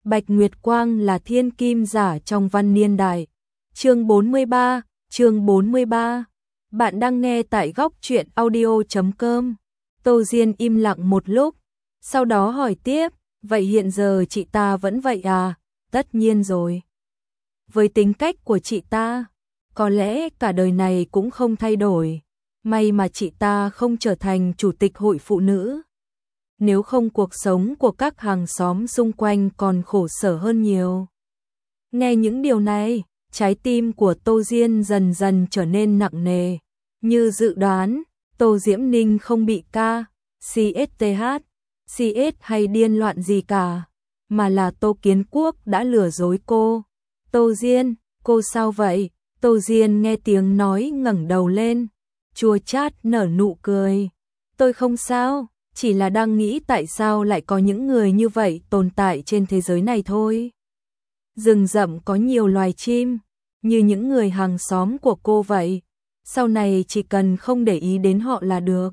Bạch Nguyệt Quang là thiên kim giả trong văn niên đại. Chương 43. Bạn đang nghe tại góc truyện audio.com. Tô Diên im lặng một lúc, sau đó hỏi tiếp, vậy hiện giờ chị ta vẫn vậy à? Tất nhiên rồi. Với tính cách của chị ta, có lẽ cả đời này cũng không thay đổi. May mà chị ta không trở thành chủ tịch hội phụ nữ. Nếu không cuộc sống của các hàng xóm xung quanh còn khổ sở hơn nhiều. Nghe những điều này, trái tim của Tô Diên dần dần trở nên nặng nề. Như dự đoán, Tô Diễm Ninh không bị CS hay điên loạn gì cả, mà là Tô Kiến Quốc đã lừa dối cô. Tô Diên, cô sao vậy? Tô Diên nghe tiếng nói ngẩng đầu lên, chua chát nở nụ cười. Tôi không sao, chỉ là đang nghĩ tại sao lại có những người như vậy tồn tại trên thế giới này thôi. Rừng rậm có nhiều loài chim, như những người hàng xóm của cô vậy. Sau này chỉ cần không để ý đến họ là được.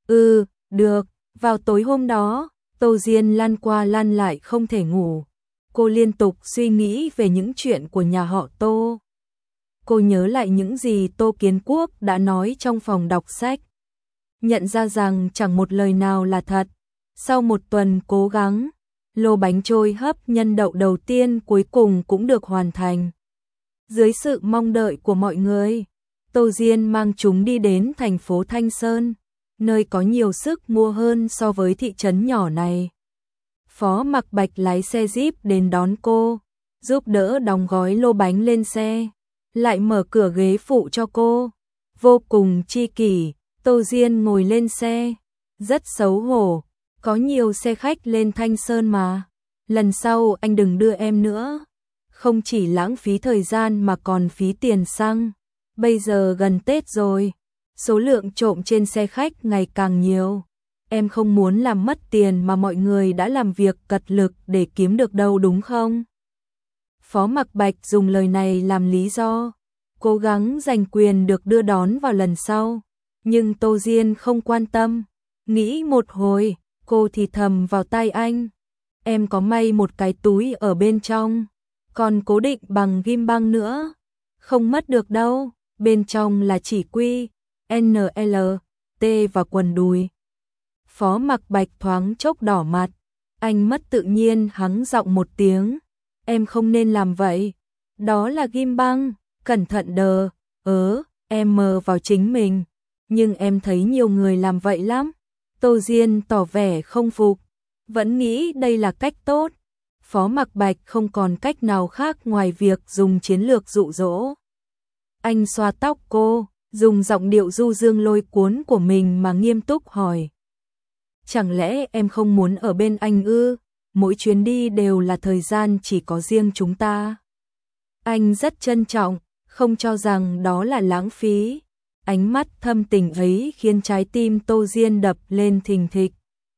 Được. Vào tối hôm đó, Tô Diên lăn qua lăn lại không thể ngủ. Cô liên tục suy nghĩ về những chuyện của nhà họ Tô. Cô nhớ lại những gì Tô Kiến Quốc đã nói trong phòng đọc sách. Nhận ra rằng chẳng một lời nào là thật. Sau một tuần cố gắng, lô bánh trôi hấp nhân đậu đầu tiên cuối cùng cũng được hoàn thành. Dưới sự mong đợi của mọi người, Tô Diên mang chúng đi đến thành phố Thanh Sơn, nơi có nhiều sức mua hơn so với thị trấn nhỏ này. Phó Mặc Bạch lái xe Jeep đến đón cô, giúp đỡ đóng gói lô bánh lên xe, lại mở cửa ghế phụ cho cô. Vô cùng chi kỷ, Tô Diên ngồi lên xe, rất xấu hổ, có nhiều xe khách lên Thanh Sơn mà. Lần sau anh đừng đưa em nữa, không chỉ lãng phí thời gian mà còn phí tiền xăng. Bây giờ gần Tết rồi, số lượng trộm trên xe khách ngày càng nhiều. Em không muốn làm mất tiền mà mọi người đã làm việc cật lực để kiếm được đâu đúng không? Phó Mặc Bạch dùng lời này làm lý do, cố gắng giành quyền được đưa đón vào lần sau. Nhưng Tô Diên không quan tâm, nghĩ một hồi, cô thì thầm vào tai anh. Em có may một cái túi ở bên trong, còn cố định bằng ghim băng nữa. Không mất được đâu, bên trong là chỉ quy, NL, T và quần đùi. Phó Mặc Bạch thoáng chốc đỏ mặt, anh mất tự nhiên hắng giọng một tiếng. Em không nên làm vậy, đó là ghim băng, cẩn thận đờ, em mờ vào chính mình. Nhưng em thấy nhiều người làm vậy lắm. Tô Diên tỏ vẻ không phục, vẫn nghĩ đây là cách tốt. Phó Mặc Bạch không còn cách nào khác ngoài việc dùng chiến lược dụ dỗ. Anh xoa tóc cô, dùng giọng điệu du dương lôi cuốn của mình mà nghiêm túc hỏi. Chẳng lẽ em không muốn ở bên anh ư? Mỗi chuyến đi đều là thời gian chỉ có riêng chúng ta. Anh rất trân trọng, không cho rằng đó là lãng phí. Ánh mắt thâm tình ấy khiến trái tim Tô Diên đập lên thình thịch.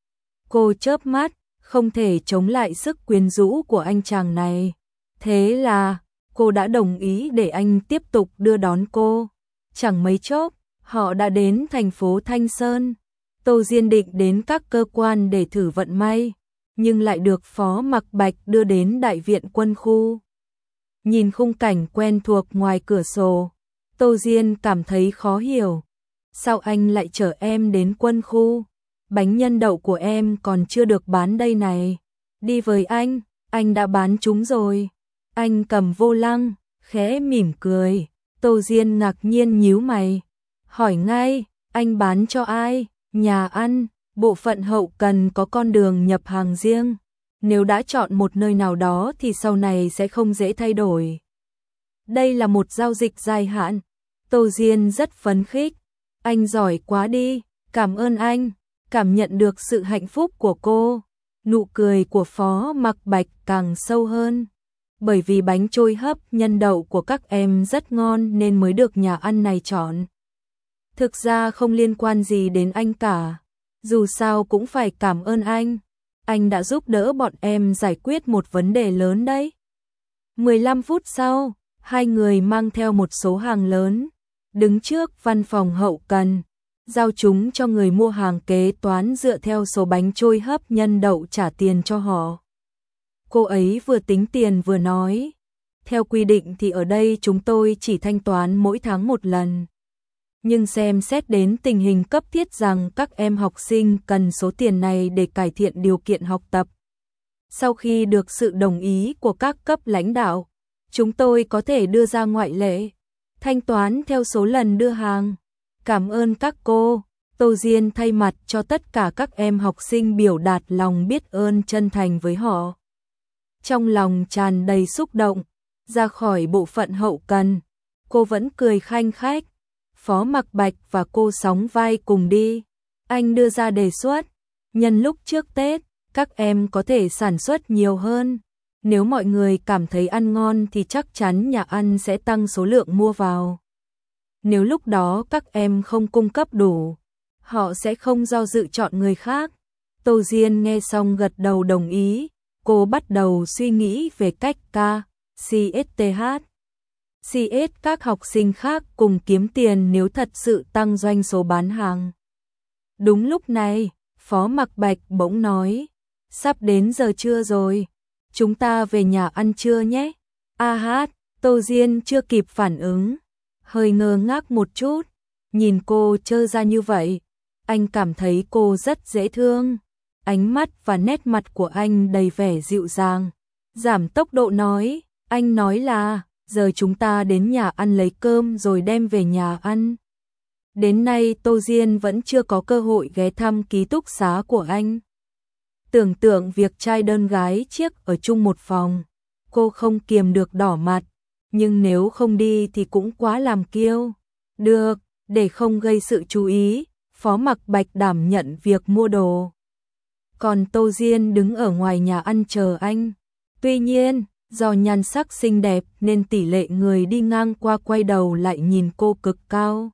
Cô chớp mắt, không thể chống lại sức quyến rũ của anh chàng này. Thế là, cô đã đồng ý để anh tiếp tục đưa đón cô. Chẳng mấy chốc, họ đã đến thành phố Thanh Sơn. Tô Diên định đến các cơ quan để thử vận may, nhưng lại được Phó Mặc Bạch đưa đến đại viện quân khu. Nhìn khung cảnh quen thuộc ngoài cửa sổ, Tô Diên cảm thấy khó hiểu. Sao anh lại chở em đến quân khu? Bánh nhân đậu của em còn chưa được bán đây này. Đi với anh đã bán chúng rồi. Anh cầm vô lăng, khẽ mỉm cười. Tô Diên ngạc nhiên nhíu mày. Hỏi ngay, anh bán cho ai? Nhà ăn, bộ phận hậu cần có con đường nhập hàng riêng. Nếu đã chọn một nơi nào đó thì sau này sẽ không dễ thay đổi. Đây là một giao dịch dài hạn. Tô Diên rất phấn khích. Anh giỏi quá đi, cảm ơn anh. Cảm nhận được sự hạnh phúc của cô, nụ cười của Phó Mặc Bạch càng sâu hơn. Bởi vì bánh trôi hấp nhân đậu của các em rất ngon nên mới được nhà ăn này chọn. Thực ra không liên quan gì đến anh cả. Dù sao cũng phải cảm ơn anh. Anh đã giúp đỡ bọn em giải quyết một vấn đề lớn đấy. 15 phút sau, hai người mang theo một số hàng lớn, đứng trước văn phòng hậu cần, giao chúng cho người mua hàng kế toán dựa theo số bánh trôi hấp nhân đậu trả tiền cho họ. Cô ấy vừa tính tiền vừa nói, theo quy định thì ở đây chúng tôi chỉ thanh toán mỗi tháng một lần. Nhưng xem xét đến tình hình cấp thiết rằng các em học sinh cần số tiền này để cải thiện điều kiện học tập. Sau khi được sự đồng ý của các cấp lãnh đạo, chúng tôi có thể đưa ra ngoại lệ, thanh toán theo số lần đưa hàng. Cảm ơn các cô. Tô Diên thay mặt cho tất cả các em học sinh biểu đạt lòng biết ơn chân thành với họ. Trong lòng tràn đầy xúc động, ra khỏi bộ phận hậu cần, cô vẫn cười khanh khách. Phó Mặc Bạch và cô sóng vai cùng đi. Anh đưa ra đề xuất, nhân lúc trước Tết, các em có thể sản xuất nhiều hơn. Nếu mọi người cảm thấy ăn ngon thì chắc chắn nhà ăn sẽ tăng số lượng mua vào. Nếu lúc đó các em không cung cấp đủ, họ sẽ không do dự chọn người khác. Tô Diên nghe xong gật đầu đồng ý. Cô bắt đầu suy nghĩ về cách CSTH. Các học sinh khác cùng kiếm tiền nếu thật sự tăng doanh số bán hàng. Đúng lúc này, Phó Mặc Bạch bỗng nói, sắp đến giờ trưa rồi, chúng ta về nhà ăn trưa nhé. Tô Diên chưa kịp phản ứng, hơi ngơ ngác một chút, nhìn cô trơ ra như vậy, anh cảm thấy cô rất dễ thương. Ánh mắt và nét mặt của anh đầy vẻ dịu dàng. Giảm tốc độ nói, anh nói là, giờ chúng ta đến nhà ăn lấy cơm rồi đem về nhà ăn. Đến nay Tô Diên vẫn chưa có cơ hội ghé thăm ký túc xá của anh. Tưởng tượng việc trai đơn gái chiếc ở chung một phòng, cô không kiềm được đỏ mặt, nhưng nếu không đi thì cũng quá làm kiêu. Được, để không gây sự chú ý, Phó Mặc Bạch đảm nhận việc mua đồ. Còn Tô Diên đứng ở ngoài nhà ăn chờ anh. Tuy nhiên, do nhan sắc xinh đẹp nên tỷ lệ người đi ngang qua quay đầu lại nhìn cô cực cao.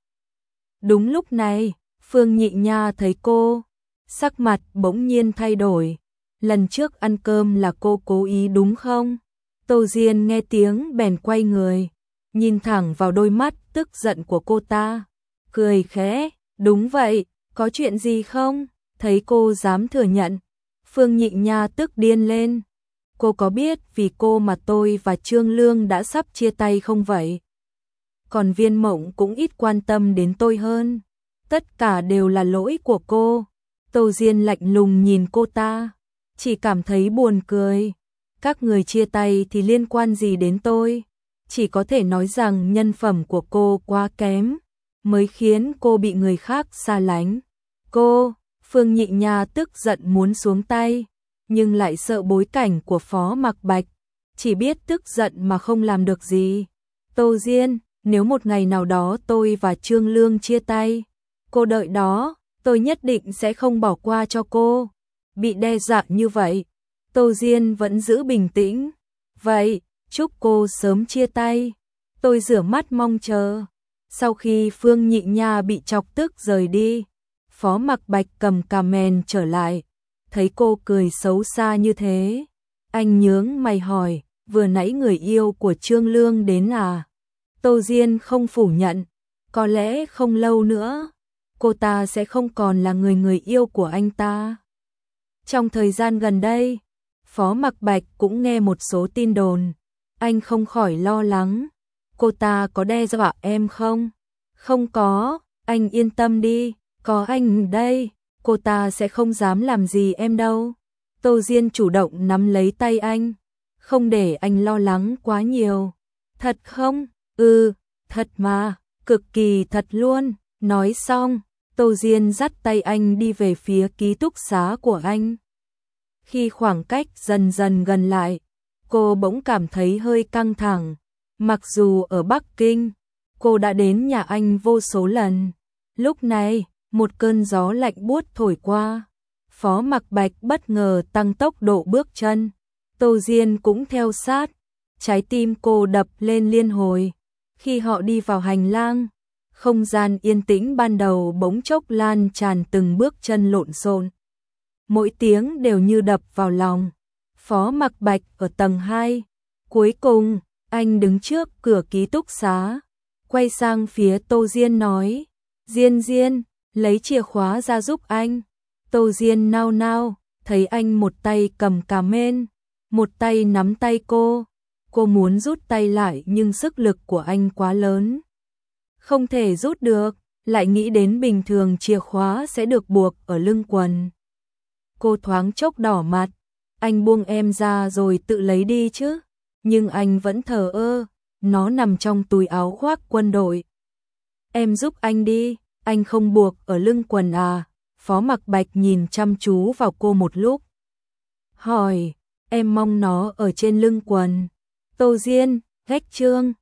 Đúng lúc này, Phương Nhị Nha thấy cô, sắc mặt bỗng nhiên thay đổi. Lần trước ăn cơm là cô cố ý đúng không? Tô Diên nghe tiếng bèn quay người, nhìn thẳng vào đôi mắt tức giận của cô ta, cười khẽ, đúng vậy, có chuyện gì không? Thấy cô dám thừa nhận, Phương Nhị Nha tức điên lên. Cô có biết vì cô mà tôi và Trương Lương đã sắp chia tay không vậy? Còn Viên Mộng cũng ít quan tâm đến tôi hơn. Tất cả đều là lỗi của cô. Tô Diên lạnh lùng nhìn cô ta, chỉ cảm thấy buồn cười. Các người chia tay thì liên quan gì đến tôi? Chỉ có thể nói rằng nhân phẩm của cô quá kém, mới khiến cô bị người khác xa lánh. Cô, Phương Nhị Nha tức giận muốn xuống tay, nhưng lại sợ bối cảnh của Phó Mặc Bạch, chỉ biết tức giận mà không làm được gì. Tô Diên, nếu một ngày nào đó tôi và Trương Lương chia tay, cô đợi đó, tôi nhất định sẽ không bỏ qua cho cô. Bị đe dọa như vậy, Tô Diên vẫn giữ bình tĩnh. Vậy, chúc cô sớm chia tay. Tôi rửa mắt mong chờ. Sau khi Phương Nhị Nha bị chọc tức rời đi, Phó Mặc Bạch cầm cà mền trở lại. Thấy cô cười xấu xa như thế, anh nhướng mày hỏi, vừa nãy người yêu của Trương Lương đến à? Tô Diên không phủ nhận, có lẽ không lâu nữa, cô ta sẽ không còn là người yêu của anh ta. Trong thời gian gần đây, Phó Mặc Bạch cũng nghe một số tin đồn, anh không khỏi lo lắng. Cô ta có đe dọa em không? Không có, anh yên tâm đi, có anh đây, cô ta sẽ không dám làm gì em đâu. Tô Diên chủ động nắm lấy tay anh, không để anh lo lắng quá nhiều. Thật không? Thật mà, cực kỳ thật luôn. Nói xong, Tô Diên dắt tay anh đi về phía ký túc xá của anh. Khi khoảng cách dần dần gần lại, cô bỗng cảm thấy hơi căng thẳng. Mặc dù ở Bắc Kinh, cô đã đến nhà anh vô số lần. Lúc này, một cơn gió lạnh buốt thổi qua. Phó Mặc Bạch bất ngờ tăng tốc độ bước chân. Tô Diên cũng theo sát. Trái tim cô đập lên liên hồi. Khi họ đi vào hành lang, không gian yên tĩnh ban đầu bỗng chốc lan tràn từng bước chân lộn xộn. Mỗi tiếng đều như đập vào lòng. Phó Mặc Bạch ở tầng 2. Cuối cùng, anh đứng trước cửa ký túc xá, quay sang phía Tô Diên nói, Diên, lấy chìa khóa ra giúp anh. Tô Diên nao nao, thấy anh một tay cầm cà mên, một tay nắm tay cô muốn rút tay lại nhưng sức lực của anh quá lớn. Không thể rút được, lại nghĩ đến bình thường chìa khóa sẽ được buộc ở lưng quần. Cô thoáng chốc đỏ mặt, anh buông em ra rồi tự lấy đi chứ, nhưng anh vẫn thờ ơ, nó nằm trong túi áo khoác quân đội. Em giúp anh đi, anh không buộc ở lưng quần à? Phó Mặc Bạch nhìn chăm chú vào cô một lúc. Hỏi, em mong nó ở trên lưng quần. Tô Diên, gách trương,